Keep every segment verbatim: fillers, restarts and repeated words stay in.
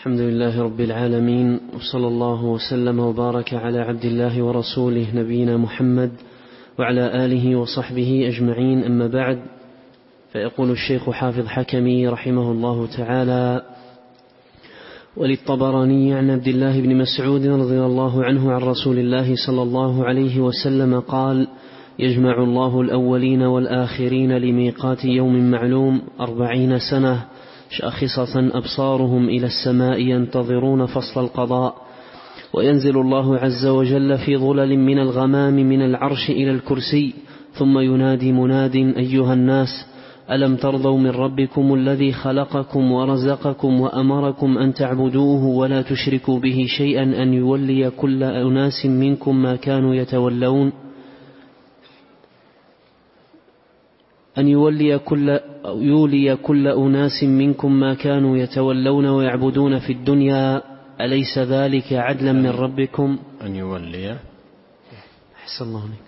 الحمد لله رب العالمين، وصلى الله وسلم وبارك على عبد الله ورسوله نبينا محمد وعلى آله وصحبه أجمعين، أما بعد. فيقول الشيخ حافظ حكمي رحمه الله تعالى: وللطبراني عن عبد الله بن مسعود رضي الله عنه عن رسول الله صلى الله عليه وسلم قال: يجمع الله الأولين والآخرين لميقات يوم معلوم أربعين سنة شاخصة أبصارهم إلى السماء ينتظرون فصل القضاء، وينزل الله عز وجل في ظلل من الغمام من العرش إلى الكرسي، ثم ينادي مناد: أيها الناس، ألم ترضوا من ربكم الذي خلقكم ورزقكم وأمركم أن تعبدوه ولا تشركوا به شيئا أن يولي كل أناس منكم ما كانوا يتولون أن يولي كل, يولي كل أناس منكم ما كانوا يتولون ويعبدون في الدنيا، أليس ذلك عدلا من ربكم؟ أن يولي أحسن الله عليك.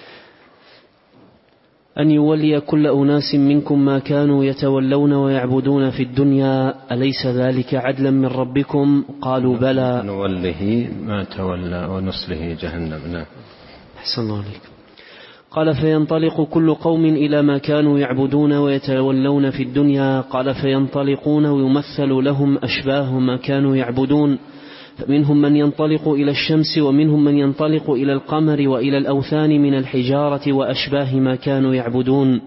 أن يولي كل أناس منكم ما كانوا يتولون ويعبدون في الدنيا، أليس ذلك عدلا من ربكم؟ قالوا بلى. نوله ما تولى ونصله جهنم. نعم. أحسن الله عليك. قال: فينطلق كل قوم إلى ما كانوا يعبدون ويتولون في الدنيا. قال: فينطلقون ويمثل لهم أشباه ما كانوا يعبدون، فمنهم من ينطلق إلى الشمس، ومنهم من ينطلق إلى القمر وإلى الأوثان من الحجارة وأشباه ما كانوا يعبدون.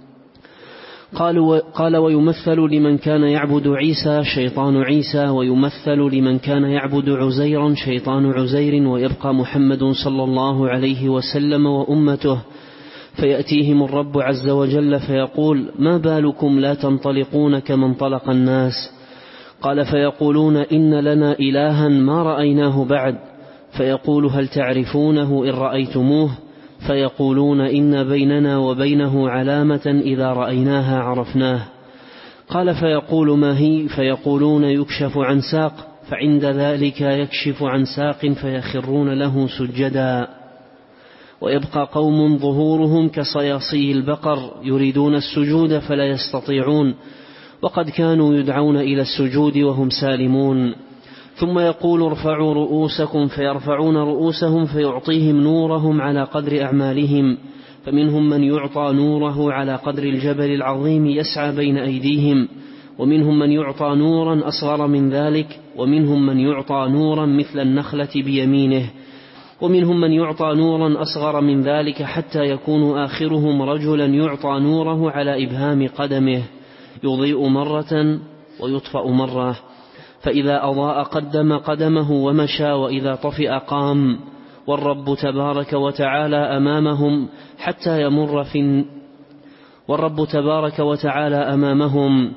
قال, قال: ويمثل لمن كان يعبد عيسى شيطان عيسى، ويمثل لمن كان يعبد عزيرا شيطان عزير، ويبقى محمد صلى الله عليه وسلم وأمته، فيأتيهم الرب عز وجل فيقول: ما بالكم لا تنطلقون كما انطلق الناس؟ قال: فيقولون: إن لنا إلها ما رأيناه بعد. فيقول: هل تعرفونه إن رأيتموه؟ فيقولون: إن بيننا وبينه علامة إذا رأيناها عرفناه. قال: فيقول: ما هي؟ فيقولون: يكشف عن ساق. فعند ذلك يكشف عن ساق فيخرون له سجدا. ويبقى قوم ظهورهم كصياصي البقر يريدون السجود فلا يستطيعون، وقد كانوا يدعون إلى السجود وهم سالمون. ثم يقول: ارفعوا رؤوسكم، فيرفعون رؤوسهم فيعطيهم نورهم على قدر أعمالهم، فمنهم من يعطى نوره على قدر الجبل العظيم يسعى بين أيديهم، ومنهم من يعطى نورا أصغر من ذلك، ومنهم من يعطى نورا مثل النخلة بيمينه، ومنهم من يعطى نورا أصغر من ذلك، حتى يكون آخرهم رجلا يعطى نوره على إبهام قدمه يضيء مرة ويطفأ مرة، فإذا أضاء قدم قدمه ومشى، وإذا طفئ قام، والرب تبارك وتعالى أمامهم حتى يمر في والرب تبارك وتعالى أمامهم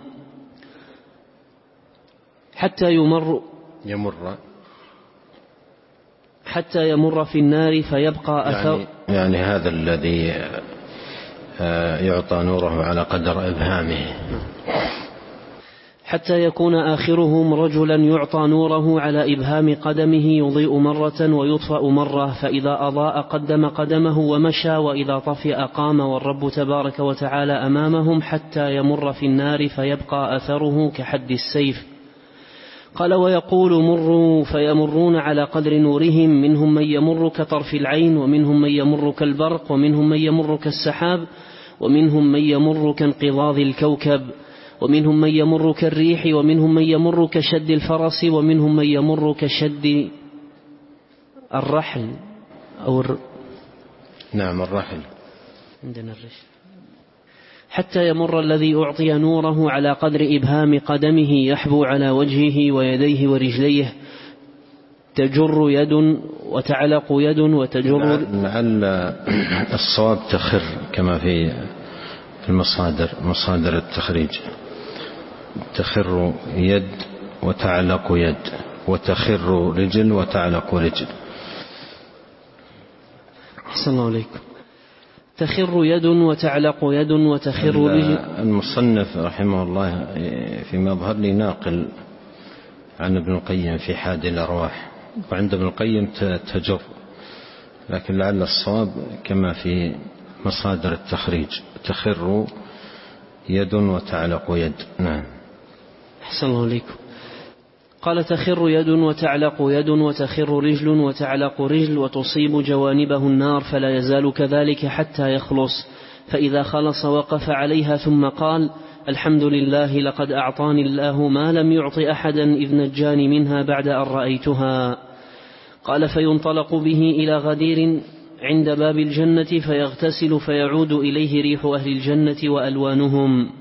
حتى يمر يمر حتى يمر في النار فيبقى أثر. يعني, يعني هذا الذي يعطى نوره على قدر إبهامه، حتى يكون آخرهم رجلا يعطى نوره على إبهام قدمه يضيء مرة ويطفأ مرة، فإذا أضاء قدم قدمه ومشى، وإذا طفئ قام، والرب تبارك وتعالى أمامهم حتى يمر في النار فيبقى أثره كحد السيف. قال: ويقول: مروا، فيمرون على قدر نورهم، منهم من يمر كطرف العين، ومنهم من يمر كالبرق، ومنهم من يمر كالسحاب، ومنهم من يمر كانقضاض الكوكب، ومنهم من يمر كالريح، ومنهم من يمر كشد الفرس، ومنهم من يمر كشد الرحل أو الر... نعم الرحل عندنا الرحل، حتى يمر الذي أعطي نوره على قدر إبهام قدمه يحبو على وجهه ويديه ورجليه، تجر يد وتعلق يد وتجر. لعل الصواب تخر كما في المصادر مصادر التخريج، تخر يد وتعلق يد، وتخر رجل وتعلق رجل. أحسن الله عليكم. تخر يد وتعلق يد وتخر رجل. المصنف رحمه الله في مظهر لي ناقل عن ابن القيم في حادي الأرواح، وعند ابن القيم تجر، لكن لعل الصواب كما في مصادر التخريج، تخر يد وتعلق يد. نعم. أحسن الله عليكم. قال تخر يد وتعلق يد وتخر رجل وتعلق رجل وتصيب جوانبه النار فلا يزال كذلك حتى يخلص، فإذا خلص وقف عليها ثم قال الحمد لله لقد أعطاني الله ما لم يعط أحدا إذ نجاني منها بعد أن رأيتها. قال فينطلق به إلى غدير عند باب الجنة فيغتسل فيعود إليه ريح أهل الجنة وألوانهم،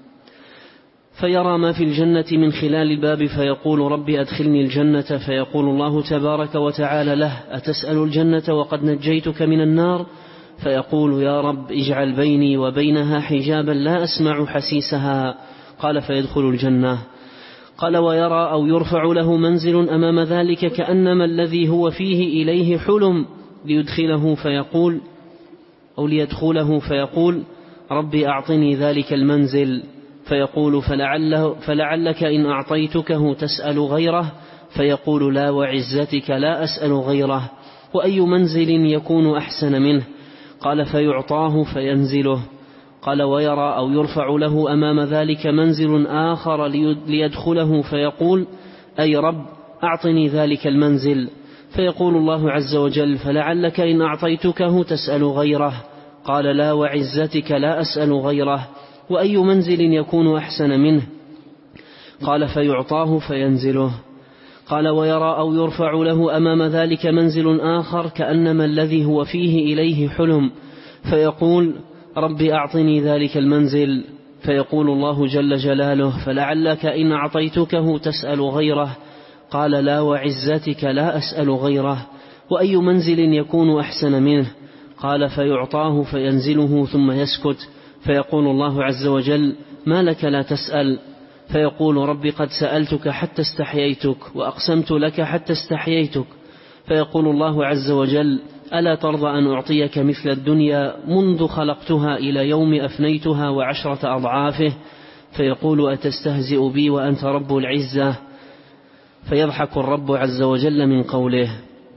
فيرى ما في الجنة من خلال الباب فيقول رب أدخلني الجنة، فيقول الله تبارك وتعالى له أتسأل الجنة وقد نجيتك من النار؟ فيقول يا رب اجعل بيني وبينها حجابا لا أسمع حسيسها. قال فيدخل الجنة. قال ويرى أو يرفع له منزل أمام ذلك كأنما الذي هو فيه إليه حلم ليدخله فيقول أو ليدخله فيقول ربي أعطني ذلك المنزل، فيقول فلعله فلعلك إن أعطيتكه تسأل غيره، فيقول لا وعزتك لا أسأل غيره، وأي منزل يكون أحسن منه؟ قال فيعطاه فينزله. قال ويرى أو يرفع له أمام ذلك منزل آخر ليدخله فيقول أي رب أعطني ذلك المنزل، فيقول الله عز وجل فلعلك إن أعطيتكه تسأل غيره. قال لا وعزتك لا أسأل غيره، وأي منزل يكون أحسن منه؟ قال فيعطاه فينزله. قال ويرى أو يرفع له أمام ذلك منزل آخر كأنما الذي هو فيه إليه حلم، فيقول ربي أعطني ذلك المنزل، فيقول الله جل جلاله فلعلك إن أعطيتكه تسأل غيره. قال لا وعزتك لا أسأل غيره، وأي منزل يكون أحسن منه؟ قال فيعطاه فينزله ثم يسكت، فيقول الله عز وجل ما لك لا تسأل؟ فيقول رب قد سألتك حتى استحييتك وأقسمت لك حتى استحييتك. فيقول الله عز وجل ألا ترضى أن أعطيك مثل الدنيا منذ خلقتها إلى يوم أفنيتها وعشرة أضعافه؟ فيقول أتستهزئ بي وأنت رب العزة؟ فيضحك الرب عز وجل من قوله.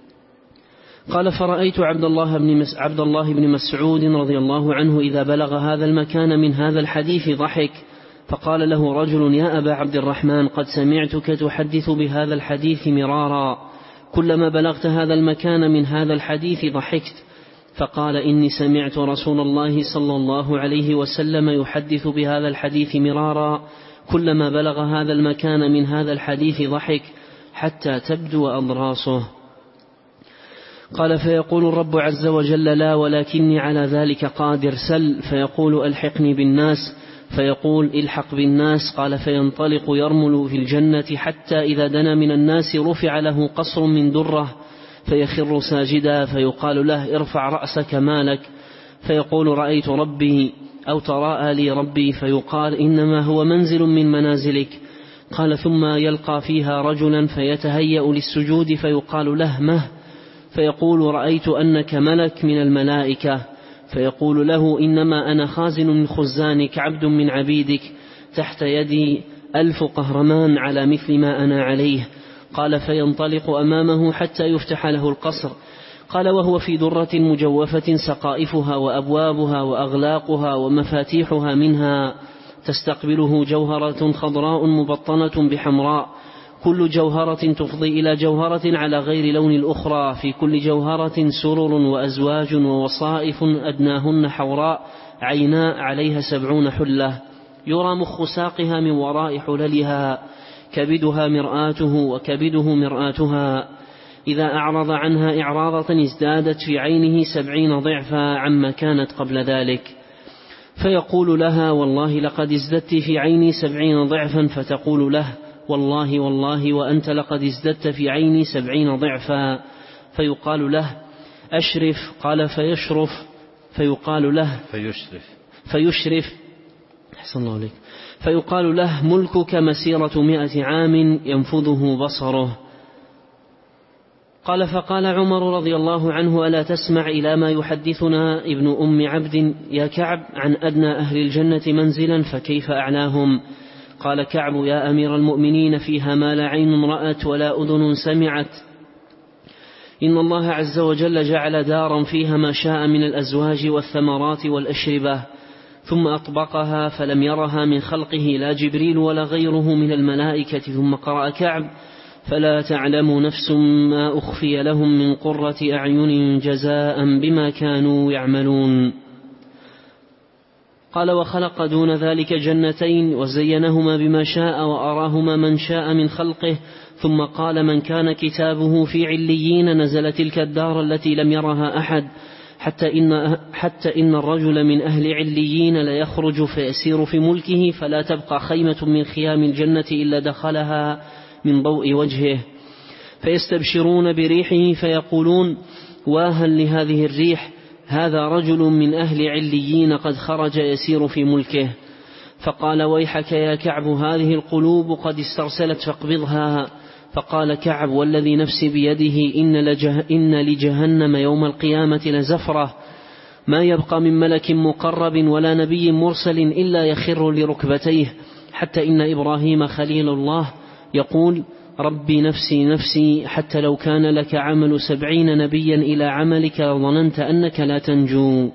قال فرأيت عبد الله بن مس عبد الله بن مسعود رضي الله عنه إذا بلغ هذا المكان من هذا الحديث ضحك، فقال له رجل يا أبا عبد الرحمن قد سمعتك تحدث بهذا الحديث مرارا، كلما بلغت هذا المكان من هذا الحديث ضحكت. فقال إني سمعت رسول الله صلى الله عليه وسلم يحدث بهذا الحديث مرارا، كلما بلغ هذا المكان من هذا الحديث ضحك حتى تبدو أضراسه. قال فيقول الرب عز وجل لا ولكني على ذلك قادر، سل. فيقول ألحقني بالناس، فيقول الحق بالناس. قال فينطلق يرمل في الجنة حتى إذا دنا من الناس رفع له قصر من درة فيخر ساجدا، فيقال له ارفع رأسك مالك؟ فيقول رأيت ربي أو تراءى لي ربي، فيقال إنما هو منزل من منازلك. قال ثم يلقى فيها رجلا فيتهيأ للسجود فيقال له مه؟ فيقول رأيت أنك ملك من الملائكة. فيقول له إنما أنا خازن من خزانك عبد من عبيدك، تحت يدي ألف قهرمان على مثل ما أنا عليه. قال فينطلق أمامه حتى يفتح له القصر. قال وهو في درة مجوفة سقائفها وأبوابها وأغلاقها ومفاتيحها منها، تستقبله جوهرة خضراء مبطنة بحمراء، كل جوهرة تفضي إلى جوهرة على غير لون الأخرى، في كل جوهرة سرر وأزواج ووصائف أدناهن حوراء عيناء عليها سبعون حلة، يرى مخ ساقها من وراء حللها، كبدها مرآته وكبده مرآتها، إذا أعرض عنها إعراضة ازدادت في عينه سبعين ضعفا عما كانت قبل ذلك. فيقول لها والله لقد ازددت في عيني سبعين ضعفا، فتقول له والله والله وأنت لقد ازددت في عيني سبعين ضعفا. فيقال له أشرف. قال فيشرف. فيقال له فيشرف فيشرف أحسن الله عليك. فيقال له ملكك مسيرة مائة عام ينفذه بصره. قال فقال عمر رضي الله عنه ألا تسمع إلى ما يحدثنا ابن أم عبد يا كعب عن أدنى أهل الجنة منزلا فكيف أعلاهم؟ قال كعب يا أمير المؤمنين فيها ما لا عين رأت ولا أذن سمعت، إن الله عز وجل جعل دارا فيها ما شاء من الأزواج والثمرات والأشربة، ثم أطبقها فلم يرها من خلقه لا جبريل ولا غيره من الملائكة. ثم قرأ كعب فلا تعلم نفس ما أخفي لهم من قرة أعين جزاء بما كانوا يعملون. قال: وخلق دون ذلك جنتين وزينهما بما شاء وأراهما من شاء من خلقه، ثم قال: من كان كتابه في عليين نزل تلك الدار التي لم يرها أحد، حتى إن, حتى إن الرجل من أهل عليين ليخرج فيسير في ملكه، فلا تبقى خيمة من خيام الجنة إلا دخلها من ضوء وجهه، فيستبشرون بريحه فيقولون: واها لهذه الريح، هذا رجل من أهل عليين قد خرج يسير في ملكه. فقال: ويحك يا كعب، هذه القلوب قد استرسلت فاقبضها. فقال كعب: والذي نفسي بيده إن, لجه إن لجهنم يوم القيامة لزفرة، ما يبقى من ملك مقرب ولا نبي مرسل إلا يخر لركبتيه، حتى إن إبراهيم خليل الله يقول: ربي نفسي نفسي، حتى لو كان لك عمل سبعين نبيا إلى عملك ظننت أنك لا تنجو.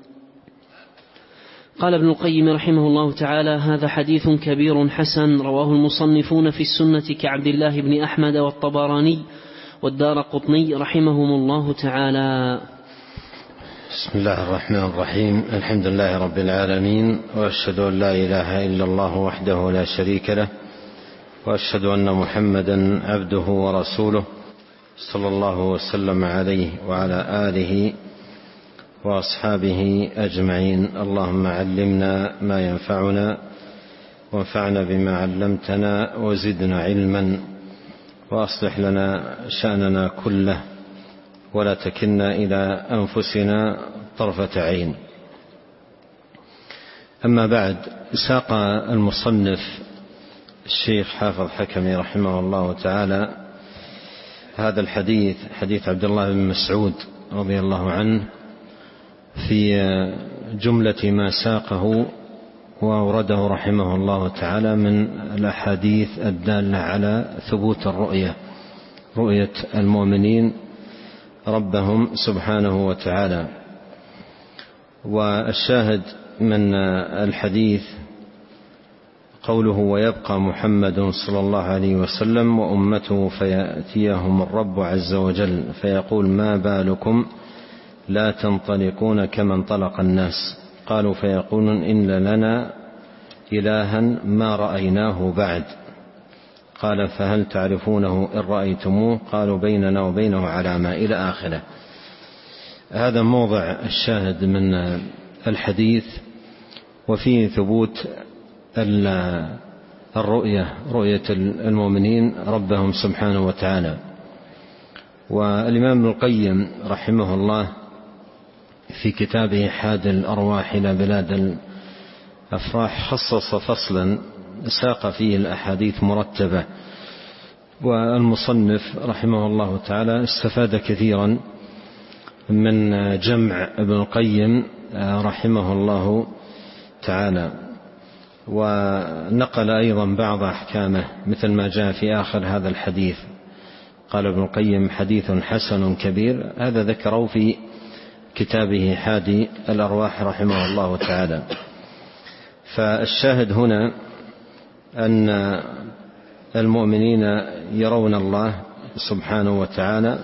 قال ابن القيم رحمه الله تعالى: هذا حديث كبير حسن رواه المصنفون في السنة كعبد الله بن أحمد والطبراني والدارقطني رحمهم الله تعالى. بسم الله الرحمن الرحيم. الحمد لله رب العالمين، وأشهد أن لا إله إلا الله وحده لا شريك له، وأشهد أن محمدا عبده ورسوله صلى الله وسلم عليه وعلى آله وأصحابه أجمعين. اللهم علمنا ما ينفعنا، وانفعنا بما علمتنا، وزدنا علما، وأصلح لنا شأننا كله، ولا تكلنا إلى أنفسنا طرفة عين. أما بعد، ساق المصنف الشيخ حافظ حكمي رحمه الله تعالى هذا الحديث، حديث عبد الله بن مسعود رضي الله عنه، في جملة ما ساقه وأورده رحمه الله تعالى من الأحاديث الدالة على ثبوت الرؤية، رؤية المؤمنين ربهم سبحانه وتعالى. والشاهد من الحديث قوله: ويبقى محمد صلى الله عليه وسلم وأمته فيأتيهم الرب عز وجل فيقول: ما بالكم لا تنطلقون كما انطلق الناس؟ قالوا: فيقولون: إن لنا إلها ما رأيناه بعد. قال: فهل تعرفونه إن رأيتموه؟ قالوا: بيننا وبينه علامة، إلى آخره. هذا موضع الشاهد من الحديث، وفيه ثبوت الرؤية، رؤية المؤمنين ربهم سبحانه وتعالى. والإمام ابن القيم رحمه الله في كتابه حاد الأرواح إلى بلاد الأفراح خصص فصلا ساق فيه الأحاديث مرتبة، والمصنف رحمه الله تعالى استفاد كثيرا من جمع ابن القيم رحمه الله تعالى، ونقل أيضا بعض أحكامه مثل ما جاء في آخر هذا الحديث. قال ابن القيم: حديث حسن كبير. هذا ذكره في كتابه حادي الأرواح رحمه الله تعالى. فالشاهد هنا أن المؤمنين يرون الله سبحانه وتعالى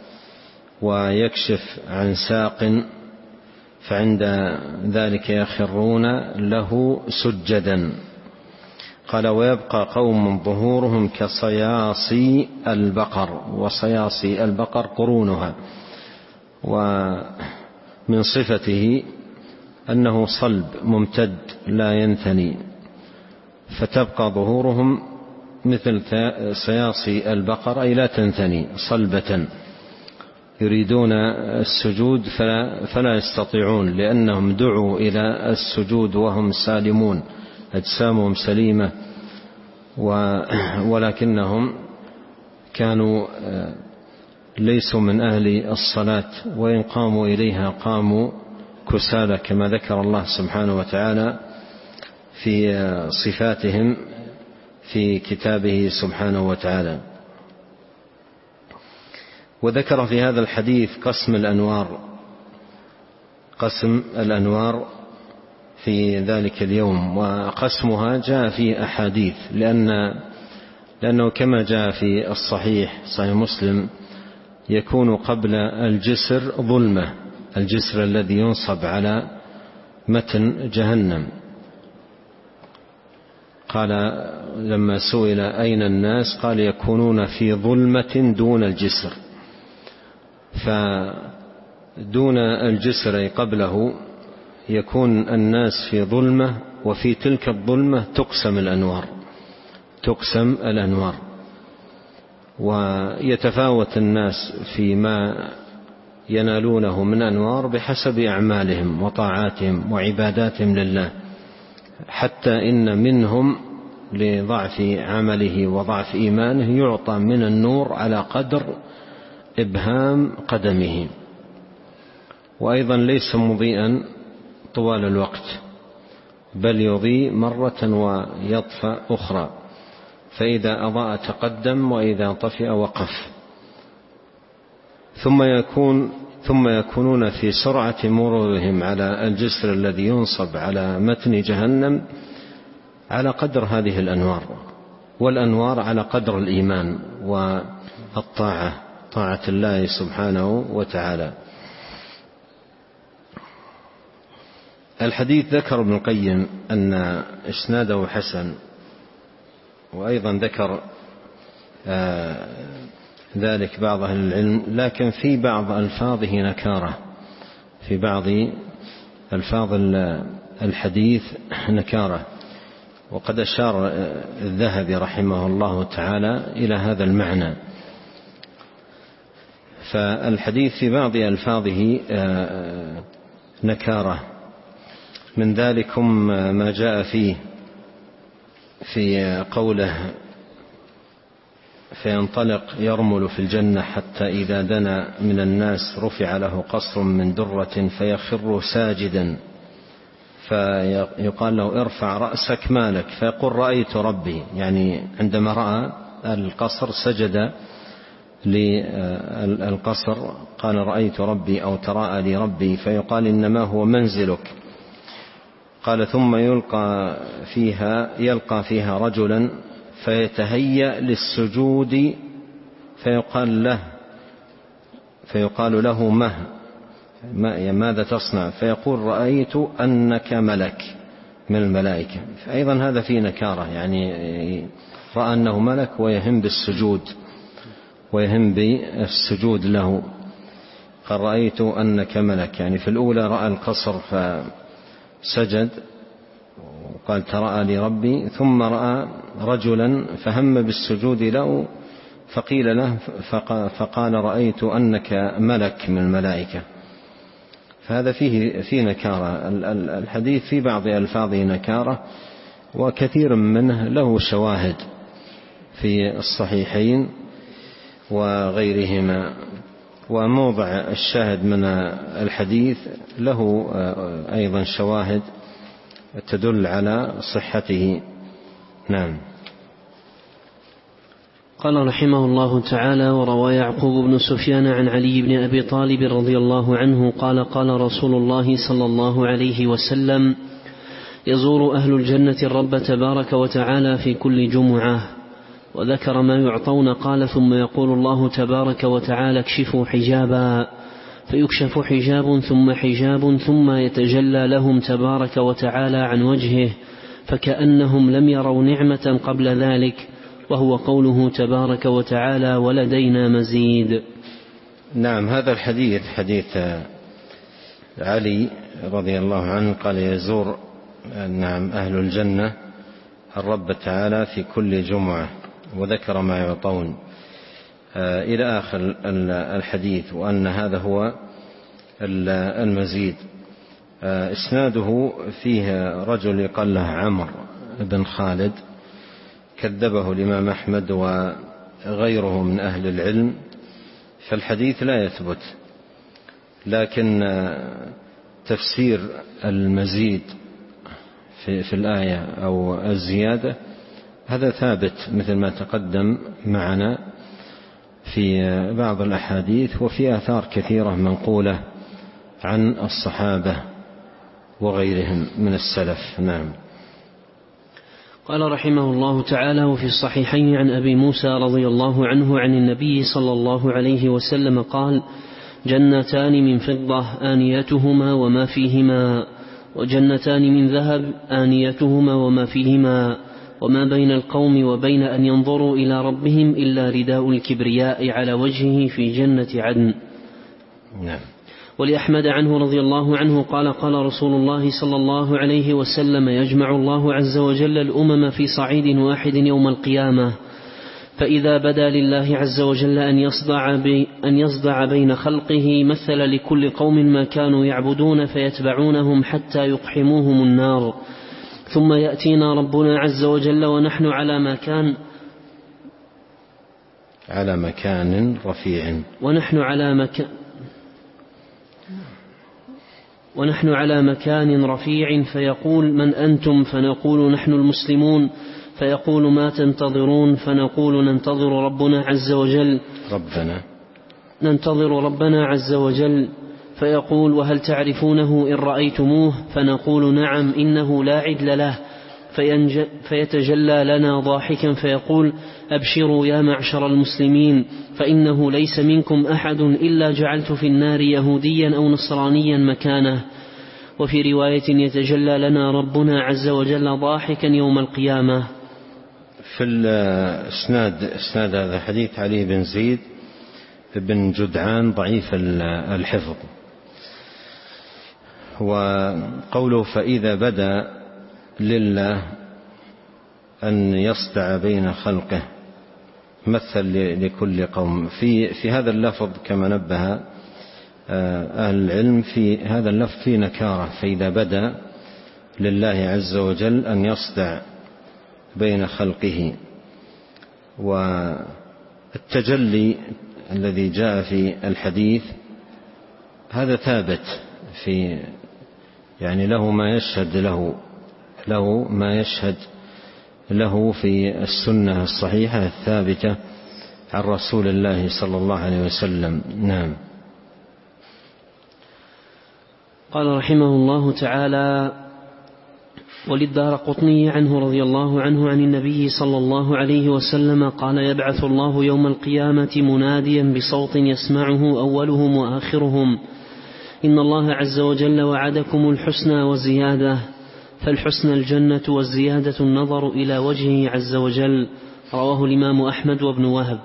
ويكشف عن ساق، فعند ذلك يخرون له سجدا. قال: ويبقى قوم ظهورهم كصياصي البقر، وصياصي البقر قرونها، ومن صفته أنه صلب ممتد لا ينثني، فتبقى ظهورهم مثل صياصي البقر، أي لا تنثني، صلبة. يريدون السجود فلا, فلا يستطيعون، لأنهم دعوا إلى السجود وهم سالمون، أجسامهم سليمة، ولكنهم كانوا ليسوا من أهل الصلاة، وإن قاموا إليها قاموا كسالى، كما ذكر الله سبحانه وتعالى في صفاتهم في كتابه سبحانه وتعالى. وذكر في هذا الحديث قسم الأنوار، قسم الأنوار في ذلك اليوم، وقسمها جاء في أحاديث، لأن لأنه كما جاء في الصحيح صحيح مسلم يكون قبل الجسر ظلمة، الجسر الذي ينصب على متن جهنم. قال لما سئل أين الناس قال يكونون في ظلمة دون الجسر، فدون الجسر أي قبله يكون الناس في ظلمة، وفي تلك الظلمة تقسم الأنوار تقسم الأنوار ويتفاوت الناس فيما ينالونه من أنوار بحسب أعمالهم وطاعاتهم وعباداتهم لله، حتى إن منهم لضعف عمله وضعف إيمانه يعطى من النور على قدر إبهام قدمه، وأيضا ليس مضيئا طوال الوقت، بل يضيء مرة ويطفأ أخرى، فإذا أضاء تقدم وإذا طفئ وقف. ثم يكون ثم يكونون في سرعة مرورهم على الجسر الذي ينصب على متن جهنم على قدر هذه الأنوار، والأنوار على قدر الإيمان والطاعة، طاعة الله سبحانه وتعالى. الحديث ذكر ابن القيم أن إسناده حسن، وأيضا ذكر آه ذلك بعض أهل العلم، لكن في بعض ألفاظه نكارة، في بعض ألفاظ الحديث نكارة، وقد أشار الذهبي رحمه الله تعالى إلى هذا المعنى. فالحديث في بعض ألفاظه نكارة، من ذلكم ما جاء فيه في قوله فينطلق يرمل في الجنة حتى إذا دنا من الناس رفع له قصر من درة فيخر ساجدا، فيقال له ارفع رأسك مالك، فيقول رأيت ربي، يعني عندما رأى القصر سجد للقصر قال رأيت ربي أو تراءى لي ربي، فيقال إنما هو منزلك. قال ثم يلقى فيها يلقى فيها رجلا فيتهيأ للسجود فيقال له فيقال له مه ماذا تصنع؟ فيقول رأيت أنك ملك من الملائكة. أيضا هذا فيه نكارة، يعني رأى أنه ملك ويهم بالسجود ويهم بالسجود له. قال رأيت أنك ملك، يعني في الأولى رأى القصر فسجد وقال تراءى لي ربي، ثم رأى رجلا فهم بالسجود له فقيل له فقال رأيت أنك ملك من الملائكة. فهذا فيه فيه نكارة. الحديث في بعض ألفاظه نكارة، وكثير منه له شواهد في الصحيحين وغيرهما، وموضع الشاهد من الحديث له أيضا شواهد تدل على صحته. نعم. قال رحمه الله تعالى: وروى يعقوب بن سفيان عن علي بن أبي طالب رضي الله عنه قال: قال رسول الله صلى الله عليه وسلم: يزور أهل الجنة الرب تبارك وتعالى في كل جمعة، وذكر ما يعطون، قال: ثم يقول الله تبارك وتعالى: اكشفوا حجابا، فيكشف حجاب ثم حجاب، ثم يتجلى لهم تبارك وتعالى عن وجهه فكأنهم لم يروا نعمة قبل ذلك، وهو قوله تبارك وتعالى: ولدينا مزيد. نعم. هذا الحديث حديث علي رضي الله عنه قال: يزور نعم أهل الجنة الرب تعالى في كل جمعة، وذكر ما يعطون إلى آخر الحديث، وأن هذا هو المزيد. إسناده فيه رجل يقال له عمرو بن خالد، كذبه الإمام أحمد وغيره من أهل العلم، فالحديث لا يثبت. لكن تفسير المزيد في, في الآية أو الزيادة هذا ثابت مثل ما تقدم معنا في بعض الأحاديث، وفي آثار كثيرة منقولة عن الصحابة وغيرهم من السلف. نعم. قال رحمه الله تعالى: وفي الصحيحين عن أبي موسى رضي الله عنه عن النبي صلى الله عليه وسلم قال: جنتان من فضة آنيتهما وما فيهما، وجنتان من ذهب آنيتهما وما فيهما، وما بين القوم وبين أن ينظروا إلى ربهم إلا رداء الكبرياء على وجهه في جنة عدن. نعم. ولأحمد عنه رضي الله عنه قال: قال رسول الله صلى الله عليه وسلم: يجمع الله عز وجل الأمم في صعيد واحد يوم القيامة، فإذا بدا لله عز وجل أن يصدع, بي أن يصدع بين خلقه مثل لكل قوم ما كانوا يعبدون فيتبعونهم حتى يقحموهم النار، ثم يأتينا ربنا عز وجل ونحن على مكان على مكان رفيع ونحن على مكان ونحن على مكان رفيع فيقول: من أنتم؟ فنقول: نحن المسلمون. فيقول: ما تنتظرون؟ فنقول: ننتظر ربنا عز وجل ربنا ننتظر ربنا عز وجل. فيقول: وهل تعرفونه إن رأيتموه؟ فنقول: نعم، إنه لا عدل له. فيتجلى لنا ضاحكا فيقول: أبشروا يا معشر المسلمين، فإنه ليس منكم أحد إلا جعلت في النار يهوديا أو نصرانيا مكانه. وفي رواية: يتجلى لنا ربنا عز وجل ضاحكا يوم القيامة. في الإسناد إسناد هذا حديث علي بن زيد بن جدعان ضعيف الحفظ. وقوله: فإذا بدا لله أن يصدع بين خلقه مثل لكل قوم، في في هذا اللفظ كما نبه أهل العلم، في هذا اللفظ في نكارة، فإذا بدا لله عز وجل أن يصدع بين خلقه. والتجلي الذي جاء في الحديث هذا ثابت، في يعني له ما يشهد له له ما يشهد له في السنة الصحيحة الثابتة عن رسول الله صلى الله عليه وسلم. نعم. قال رحمه الله تعالى: وللدارقطني عنه رضي الله عنه عن النبي صلى الله عليه وسلم قال: يبعث الله يوم القيامة مناديا بصوت يسمعه أولهم وآخرهم: إن الله عز وجل وعدكم الحسنى وزيادة، فالحسنى الجنة والزيادة النظر إلى وجهه عز وجل. رواه الإمام أحمد وابن وهب.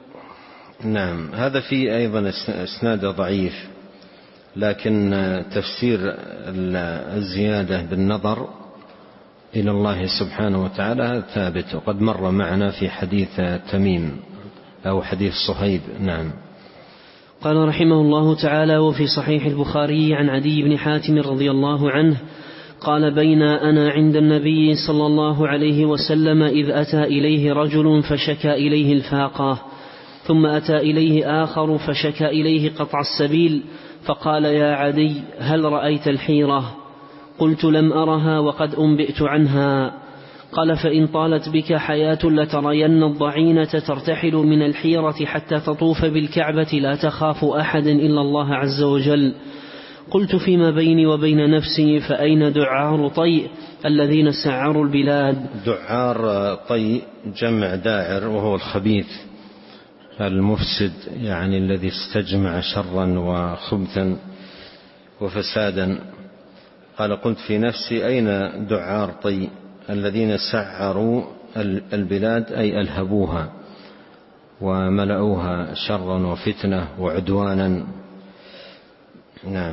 نعم. هذا فيه أيضا إسناد ضعيف، لكن تفسير الزيادة بالنظر إلى الله سبحانه وتعالى ثابت، وقد مر معنا في حديث تميم أو حديث صهيب. نعم. قال رحمه الله تعالى: وفي صحيح البخاري عن عدي بن حاتم رضي الله عنه قال: بين أنا عند النبي صلى الله عليه وسلم إذ أتى إليه رجل فشكى إليه الفاقة، ثم أتى إليه آخر فشكى إليه قطع السبيل، فقال: يا عدي، هل رأيت الحيرة؟ قلت: لم أرها وقد أنبئت عنها. قال: فإن طالت بك حياة لترين الضعينة ترتحل من الحيرة حتى تطوف بالكعبة لا تخاف أحد إلا الله عز وجل. قلت: فيما بيني وبين نفسي فأين دعار طيء الذين سعروا البلاد؟ دعار طيء جمع داعر، وهو الخبيث المفسد، يعني الذي استجمع شرا وخبثا وفسادا. قال: قلت في نفسي أين دعار طيء الذين سعروا البلاد، أي ألهبوها وملأوها شرا وفتنة وعدوانا. نعم.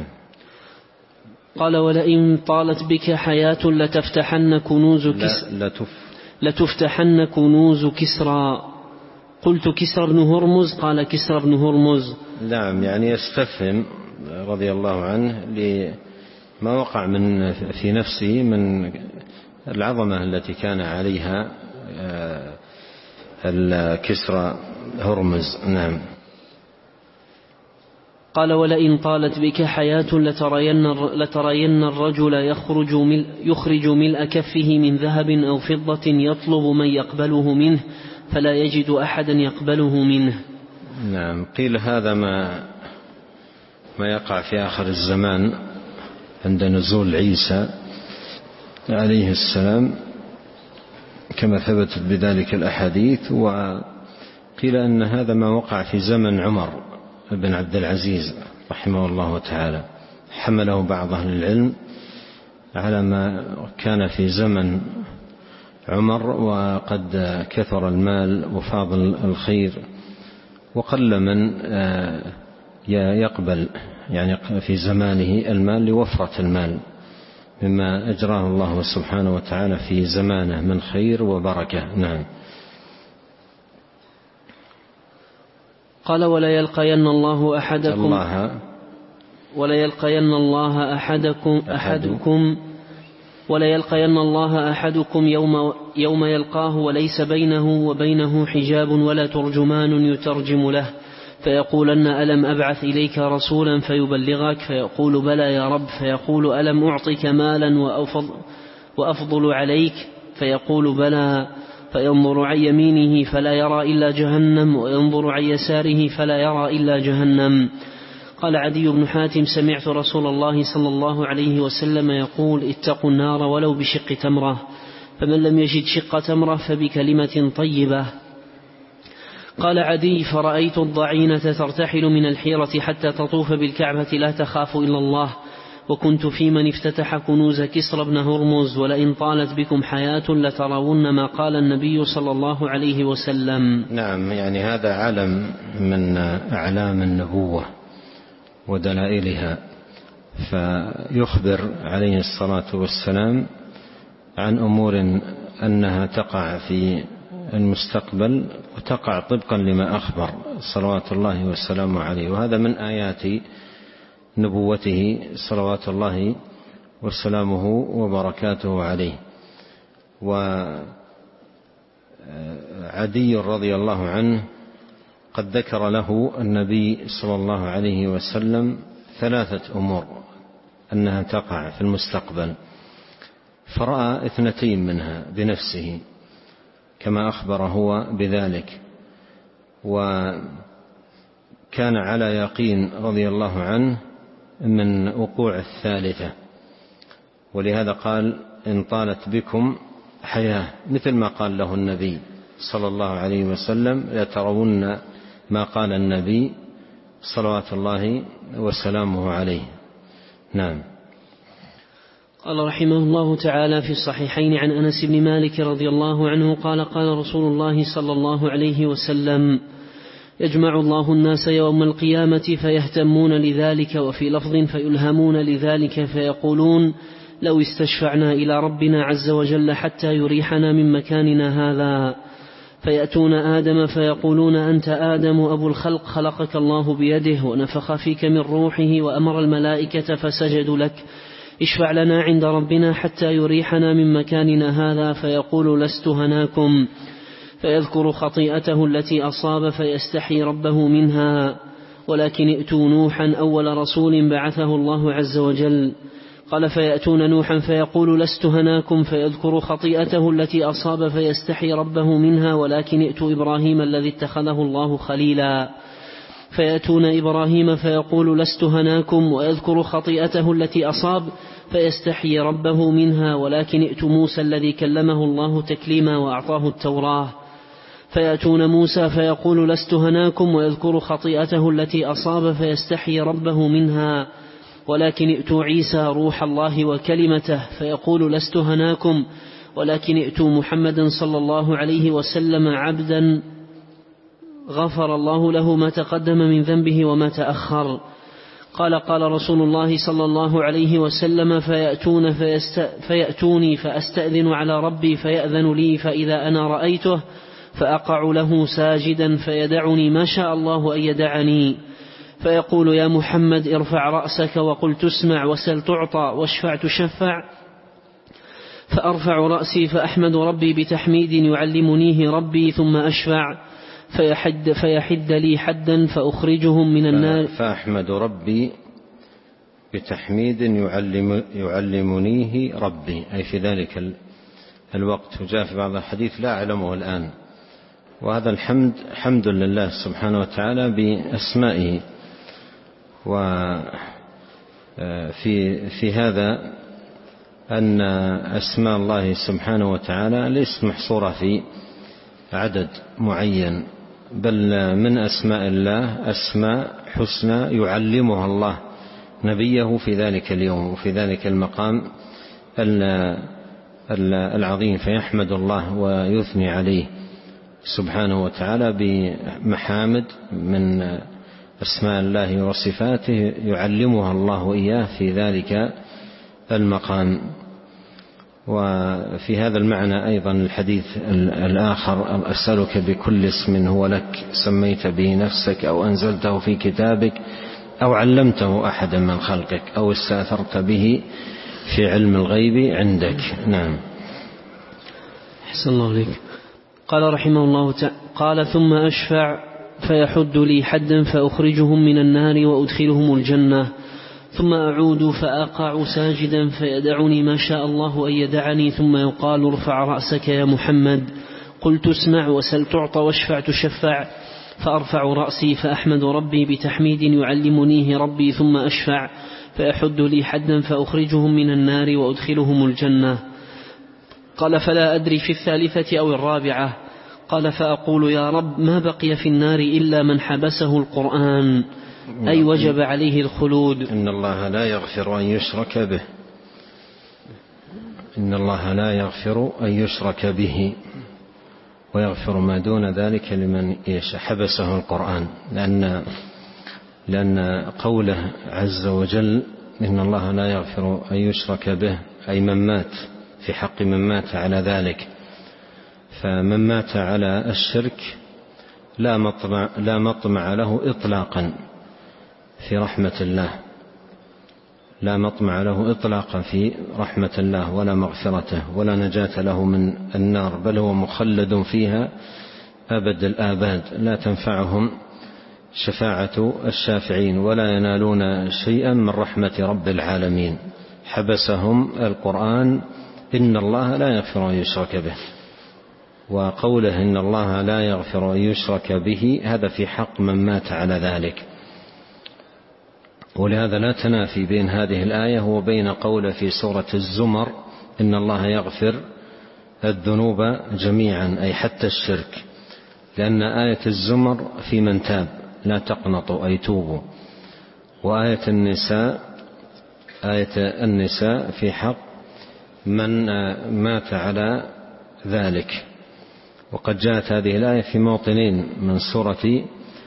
قال: ولئن طالت بك حياة لتفتحن كنوز كسرى لتف لتفتحن كنوز كسرى. قلت: كسرى بن هرمز؟ قال: كسرى بن هرمز. نعم، يعني يستفهم رضي الله عنه لما وقع من في نفسه من العظمة التي كان عليها الكسرى هرمز. نعم. قال: ولئن طالت بك حياة لترين, لترين الرجل يخرج, مل يخرج ملء كفه من ذهب أو فضة يطلب من يقبله منه فلا يجد أحدا يقبله منه. نعم. قيل هذا ما ما يقع في آخر الزمان عند نزول عيسى عليه السلام، كما ثبتت بذلك الأحاديث. وقيل أن هذا ما وقع في زمن عمر بن عبد العزيز رحمه الله تعالى، حمله بعض أهل العلم على ما كان في زمن عمر، وقد كثر المال وفاضل الخير، وقل من يقبل يعني في زمانه المال لوفرة المال مما أجراه الله سبحانه وتعالى في زمانه من خير وبركة. نعم. قال ولا يلقين الله أحدكم الله ولا يلقين الله أحدكم أحدكم ولا يلقين الله أحدكم يوم يوم يلقاه وليس بينه وبينه حجاب ولا ترجمان يترجم له، فيقولن ألم أبعث إليك رسولا فيبلغك؟ فيقول بلى يا رب. فيقول ألم أعطك مالا وأفضل, وأفضل عليك؟ فيقول بلى. فينظر عن يمينه فلا يرى إلا جهنم، وينظر عن يساره فلا يرى إلا جهنم. قال عدي بن حاتم سمعت رسول الله صلى الله عليه وسلم يقول اتقوا النار ولو بشق تمرة، فمن لم يجد شق تمرة فبكلمة طيبة. قال عدي فرأيت الضعينة ترتحل من الحيرة حتى تطوف بالكعبة لا تخاف إلا الله، وكنت في من افتتح كنوز كسرى بن هرمز، ولئن طالت بكم حياة لترون ما قال النبي صلى الله عليه وسلم. نعم، يعني هذا علم من أعلام النبوة ودلائلها، فيخبر عليه الصلاة والسلام عن أمور أنها تقع في المستقبل وتقع طبقا لما أخبر صلوات الله والسلام عليه، وهذا من آيات نبوته صلوات الله وسلامه وبركاته عليه. وعدي رضي الله عنه قد ذكر له النبي صلى الله عليه وسلم ثلاثة أمور أنها تقع في المستقبل، فرأى اثنتين منها بنفسه كما أخبر هو بذلك، وكان على يقين رضي الله عنه من وقوع الثالثة، ولهذا قال إن طالت بكم حياة، مثل ما قال له النبي صلى الله عليه وسلم لترون ما قال النبي صلوات الله وسلامه عليه. نعم. قال رحمه الله تعالى في الصحيحين عن أنس بن مالك رضي الله عنه قال قال رسول الله صلى الله عليه وسلم يجمع الله الناس يوم القيامة فيهتمون لذلك، وفي لفظ فيلهمون لذلك، فيقولون لو استشفعنا إلى ربنا عز وجل حتى يريحنا من مكاننا هذا، فيأتون آدم فيقولون أنت آدم أبو الخلق خلقك الله بيده ونفخ فيك من روحه وأمر الملائكة فسجدوا لك، اشفع لنا عند ربنا حتى يريحنا من مكاننا هذا، فيقول لست هناكم، فيذكر خطيئته التي أصاب فيستحي ربه منها، ولكن ائتوا نوحا أول رسول بعثه الله عز وجل. قال فيأتون نوحا فيقول لست هناكم، فيذكر خطيئته التي أصاب فيستحي ربه منها، ولكن ائتوا إبراهيم الذي اتخذه الله خليلا. فيأتون إبراهيم فيقول لست هناكم، ويذكر خطيئته التي أصاب فيستحي ربه منها، ولكن ائتوا موسى الذي كلمه الله تكليما وأعطاه التوراة. فيأتون موسى فيقول لست هناكم، ويذكر خطيئته التي أصاب فيستحي ربه منها، ولكن ائتوا عيسى روح الله وكلمته، فيقول لست هناكم، ولكن ائتوا محمدا صلى الله عليه وسلم عبدا غفر الله له ما تقدم من ذنبه وما تأخر. قال قال رسول الله صلى الله عليه وسلم فيأتون فيست فيأتوني فأستأذن على ربي فيأذن لي، فإذا أنا رأيته فأقع له ساجدا فيدعني ما شاء الله أن يدعني، فيقول يا محمد ارفع رأسك وقل تسمع وسل تعطى واشفع تشفع، فأرفع رأسي فأحمد ربي بتحميد يعلمنيه ربي، ثم أشفع فيحد, فيحد لي حدا فأخرجهم من النار، فأحمد ربي بتحميد يعلم يعلمنيه ربي، أي في ذلك الوقت. وجاء في بعض الحديث لا أعلمه الآن، وهذا الحمد حمد لله سبحانه وتعالى بأسمائه. وفي في هذا أن أسماء الله سبحانه وتعالى ليست محصورة في عدد معين، بل من أسماء الله أسماء حسنى يعلمها الله نبيه في ذلك اليوم وفي ذلك المقام العظيم، فيحمد الله ويثني عليه سبحانه وتعالى بمحامد من أسماء الله وصفاته يعلمها الله إياه في ذلك المقام. وفي هذا المعنى أيضا الحديث الآخر: أسألك بكل اسم هو لك سميت به نفسك أو أنزلته في كتابك أو علمته أحدا من خلقك أو استأثرت به في علم الغيب عندك. نعم. أحسن الله عليك. قال رحمه الله تعالى: قال ثم أشفع فيحد لي حدا فأخرجهم من النار وأدخلهم الجنة، ثم أعود فأقع ساجدا فيدعني ما شاء الله أن يدعني، ثم يقال: ارفع رأسك يا محمد. قلت: اسمع وسل تعطى واشفع تشفع. فأرفع رأسي فأحمد ربي بتحميد يعلمنيه ربي، ثم أشفع فيحد لي حدا فأخرجهم من النار وأدخلهم الجنة. قال: فلا أدري في الثالثة أو الرابعة. قال: فأقول: يا رب ما بقي في النار إلا من حبسه القرآن، أي وجب عليه الخلود. إن الله لا يغفر أن يشرك به إن الله لا يغفر أن يشرك به ويغفر ما دون ذلك لمن حبسه القرآن، لأن لأن قوله عز وجل إن الله لا يغفر أن يشرك به أي من مات، في حق من مات على ذلك. فمن مات على الشرك لا مطمع, لا مطمع له إطلاقا في رحمة الله، لا مطمع له إطلاقا في رحمة الله ولا مغفرته ولا نجاة له من النار، بل هو مخلد فيها أبد الآباد، لا تنفعهم شفاعة الشافعين ولا ينالون شيئا من رحمة رب العالمين. حبسهم القرآن إن الله لا يغفر أن يشرك به، وقوله إن الله لا يغفر أن يشرك به هذا في حق من مات على ذلك. ولهذا لا تنافي بين هذه الآية وبين قوله في سورة الزمر إن الله يغفر الذنوب جميعا أي حتى الشرك، لأن آية الزمر في من تاب لا تقنطوا أي توبوا، وآية النساء آية النساء في حق من مات على ذلك. وقد جاءت هذه الآية في موطنين من سورة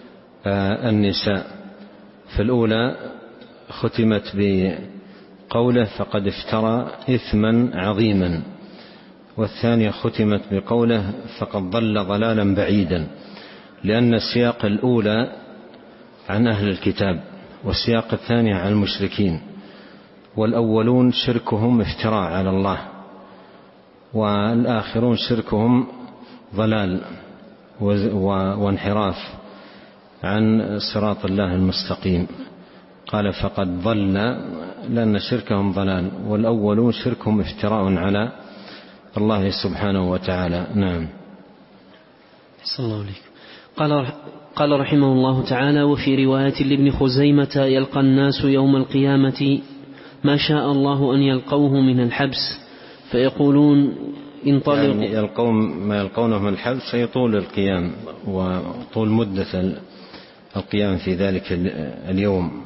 النساء، في الأولى ختمت بقوله فقد افترى إثما عظيما، والثانية ختمت بقوله فقد ضل ضلالا بعيدا، لأن السياق الأولى عن أهل الكتاب والسياق الثاني عن المشركين، والأولون شركهم افتراء على الله، والآخرون شركهم ضلال وانحراف عن صراط الله المستقيم. قال فقد ضل لأن شركهم ضلال، والأولون شركهم افتراء على الله سبحانه وتعالى. نعم. صلى الله عليه. قال قال رحمه الله تعالى: وفي رواية لابن خزيمة: يلقى الناس يوم القيامة ما شاء الله أن يلقوه من الحبس، فيقولون انطلقوا، يعني يلقون ما يلقونه من الحبس يطول القيام وطول مدة القيام في ذلك اليوم.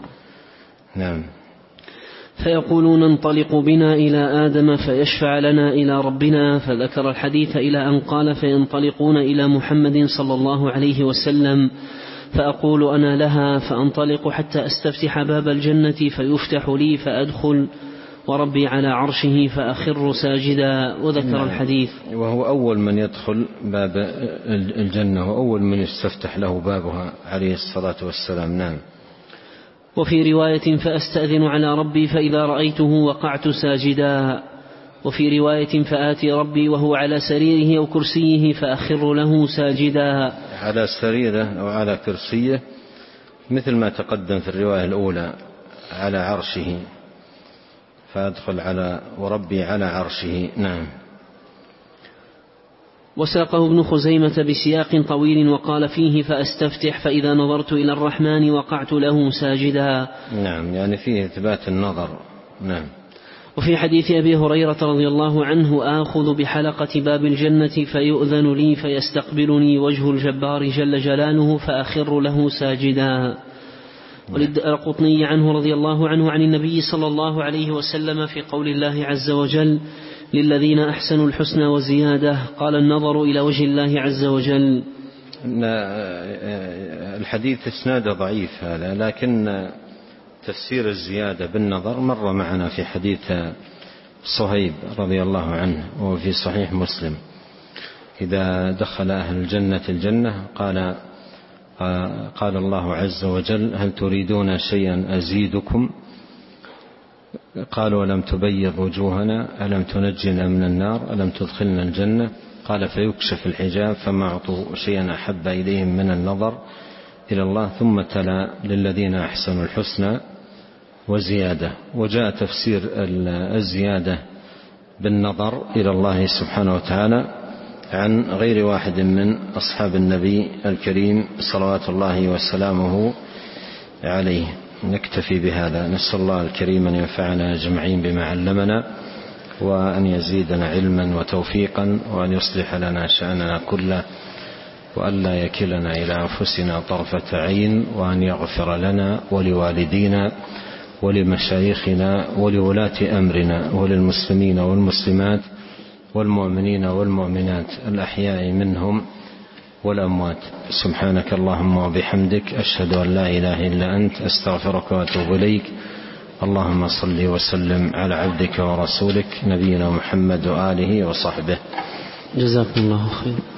نعم. فيقولون انطلقوا بنا إلى آدم فيشفع لنا إلى ربنا، فذكر الحديث إلى أن قال: فينطلقون إلى محمد صلى الله عليه وسلم، فأقول أنا لها، فأنطلق حتى أستفتح باب الجنة فيفتح لي فأدخل وربي على عرشه فأخر ساجدا. وذكر نعم. الحديث. وهو أول من يدخل باب الجنة وأول من يستفتح له بابها عليه الصلاة والسلام. نعم. وفي رواية: فأستأذن على ربي فإذا رأيته وقعت ساجدا. وفي رواية: فآتي ربي وهو على سريره أو كرسيه فأخر له ساجدا. على سريره أو على كرسيه مثل ما تقدم في الرواية الأولى على عرشه، فأدخل على وربي على عرشه. نعم. وساقه ابن خزيمة بسياق طويل وقال فيه: فأستفتح فإذا نظرت إلى الرحمن وقعت له ساجدا. نعم، يعني فيه إثبات النظر. نعم. وفي حديث أبي هريرة رضي الله عنه آخذ بحلقة باب الجنة فيؤذن لي فيستقبلني وجه الجبار جل جلاله فأخر له ساجدا. وللدارقطني عنه رضي الله عنه عن النبي صلى الله عليه وسلم في قول الله عز وجل للذين أحسنوا الحسنى وزيادة قال النظر إلى وجه الله عز وجل. الحديث اسناد ضعيف هذا، لكن تفسير الزيادة بالنظر مر معنا في حديث صهيب رضي الله عنه وفي صحيح مسلم إذا دخل أهل الجنة الجنة قال قال الله عز وجل هل تريدون شيئا أزيدكم؟ قالوا ألم تبيض وجوهنا ألم تنجنا من النار ألم تدخلنا الجنة؟ قال فيكشف الحجاب فما أعطوا شيئا أحب إليهم من النظر إلى الله، ثم تلا للذين أحسنوا الحسنى وزيادة. وجاء تفسير الزيادة بالنظر إلى الله سبحانه وتعالى عن غير واحد من أصحاب النبي الكريم صلوات الله وسلامه عليه. نكتفي بهذا، نسأل الله الكريم أن ينفعنا أجمعين بما علمنا وأن يزيدنا علما وتوفيقا وأن يصلح لنا شأننا كله وأن لا يكلنا إلى أنفسنا طرفة عين، وأن يغفر لنا ولوالدينا ولمشايخنا ولولاة أمرنا وللمسلمين والمسلمات والمؤمنين والمؤمنات الأحياء منهم والأموات. سبحانك اللهم وبحمدك أشهد أن لا إله إلا أنت أستغفرك وأتوب إليك. اللهم صل وسلم على عبدك ورسولك نبينا محمد وآله وصحبه. جزاكم الله خير.